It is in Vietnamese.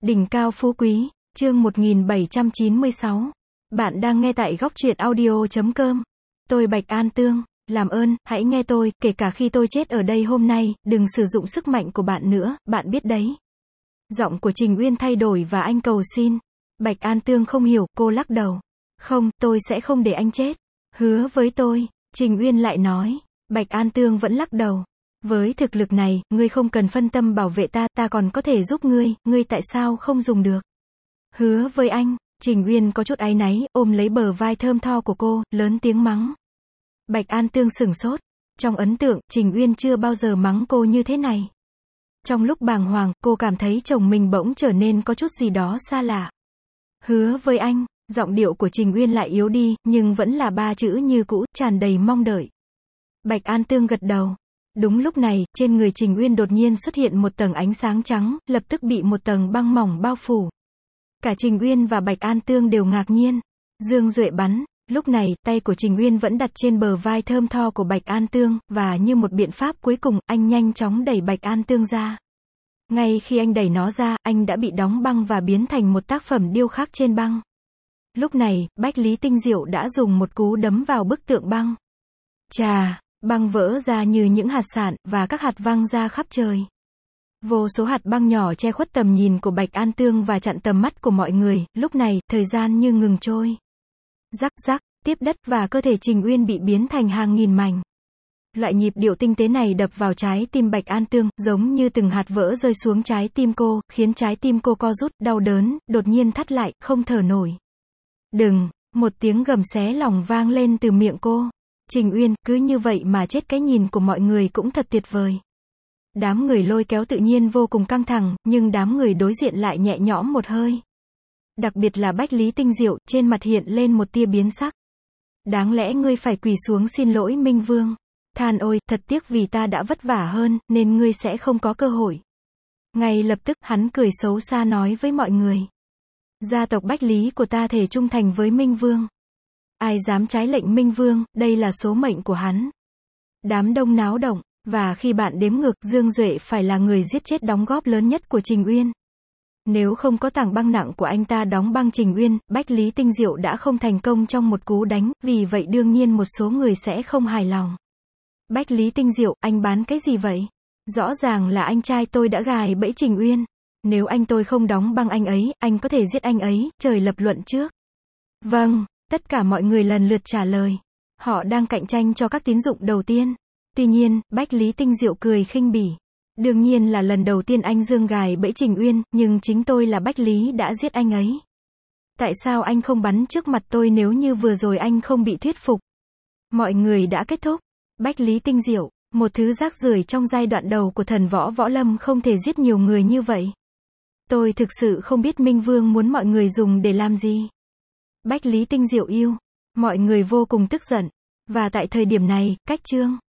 Đỉnh cao phú quý, chương 1796. Bạn đang nghe tại góc truyện audio.com. Tôi Bạch An Tương, làm ơn, hãy nghe tôi, kể cả khi tôi chết ở đây hôm nay, đừng sử dụng sức mạnh của bạn nữa, bạn biết đấy. Giọng của Trình Uyên thay đổi và anh cầu xin. Bạch An Tương không hiểu, cô lắc đầu. Không, tôi sẽ không để anh chết. Hứa với tôi, Trình Uyên lại nói. Bạch An Tương vẫn lắc đầu. Với thực lực này, ngươi không cần phân tâm bảo vệ ta, ta còn có thể giúp ngươi tại sao không dùng được? Hứa với anh, Trình Uyên có chút áy náy, ôm lấy bờ vai thơm tho của cô, lớn tiếng mắng. Bạch An Tương sửng sốt. Trong ấn tượng, Trình Uyên chưa bao giờ mắng cô như thế này. Trong lúc bàng hoàng, cô cảm thấy chồng mình bỗng trở nên có chút gì đó xa lạ. Hứa với anh, giọng điệu của Trình Uyên lại yếu đi, nhưng vẫn là ba chữ như cũ, tràn đầy mong đợi. Bạch An Tương gật đầu. Đúng lúc này, trên người Trình Uyên đột nhiên xuất hiện một tầng ánh sáng trắng, lập tức bị một tầng băng mỏng bao phủ. Cả Trình Uyên và Bạch An Tương đều ngạc nhiên. Dương Duệ bắn. Lúc này, tay của Trình Uyên vẫn đặt trên bờ vai thơm tho của Bạch An Tương, và như một biện pháp cuối cùng, anh nhanh chóng đẩy Bạch An Tương ra. Ngay khi anh đẩy nó ra, anh đã bị đóng băng và biến thành một tác phẩm điêu khắc trên băng. Lúc này, Bách Lý Tinh Diệu đã dùng một cú đấm vào bức tượng băng. Chà! Băng vỡ ra như những hạt sạn, và các hạt văng ra khắp trời. Vô số hạt băng nhỏ che khuất tầm nhìn của Bạch An Tương và chặn tầm mắt của mọi người, lúc này, thời gian như ngừng trôi. Rắc rắc, tiếp đất và cơ thể Trình Uyên bị biến thành hàng nghìn mảnh. Loại nhịp điệu tinh tế này đập vào trái tim Bạch An Tương, giống như từng hạt vỡ rơi xuống trái tim cô, khiến trái tim cô co rút, đau đớn, đột nhiên thắt lại, không thở nổi. Đừng, một tiếng gầm xé lòng vang lên từ miệng cô. Trình Uyên, cứ như vậy mà chết, cái nhìn của mọi người cũng thật tuyệt vời. Đám người lôi kéo tự nhiên vô cùng căng thẳng, nhưng đám người đối diện lại nhẹ nhõm một hơi. Đặc biệt là Bách Lý Tinh Diệu, trên mặt hiện lên một tia biến sắc. Đáng lẽ ngươi phải quỳ xuống xin lỗi Minh Vương. Than ôi, thật tiếc vì ta đã vất vả hơn, nên ngươi sẽ không có cơ hội. Ngay lập tức, hắn cười xấu xa nói với mọi người. Gia tộc Bách Lý của ta thề trung thành với Minh Vương. Ai dám trái lệnh Minh Vương, đây là số mệnh của hắn. Đám đông náo động, và khi bạn đếm ngược, Dương Duệ phải là người giết chết đóng góp lớn nhất của Trình Uyên. Nếu không có tảng băng nặng của anh ta đóng băng Trình Uyên, Bách Lý Tinh Diệu đã không thành công trong một cú đánh, vì vậy đương nhiên một số người sẽ không hài lòng. Bách Lý Tinh Diệu, anh bán cái gì vậy? Rõ ràng là anh trai tôi đã gài bẫy Trình Uyên. Nếu anh tôi không đóng băng anh ấy, anh có thể giết anh ấy, trời lập luận trước. Vâng. Tất cả mọi người lần lượt trả lời. Họ đang cạnh tranh cho các tín dụng đầu tiên. Tuy nhiên, Bách Lý Tinh Diệu cười khinh bỉ. Đương nhiên là lần đầu tiên anh Dương gài bẫy Trình Uyên, nhưng chính tôi là Bách Lý đã giết anh ấy. Tại sao anh không bắn trước mặt tôi nếu như vừa rồi anh không bị thuyết phục? Mọi người đã kết thúc. Bách Lý Tinh Diệu, một thứ rác rưởi trong giai đoạn đầu của thần võ võ lâm không thể giết nhiều người như vậy. Tôi thực sự không biết Minh Vương muốn mọi người dùng để làm gì. Bách Lý Tinh Diệu yêu. Mọi người vô cùng tức giận. Và tại thời điểm này, cách chương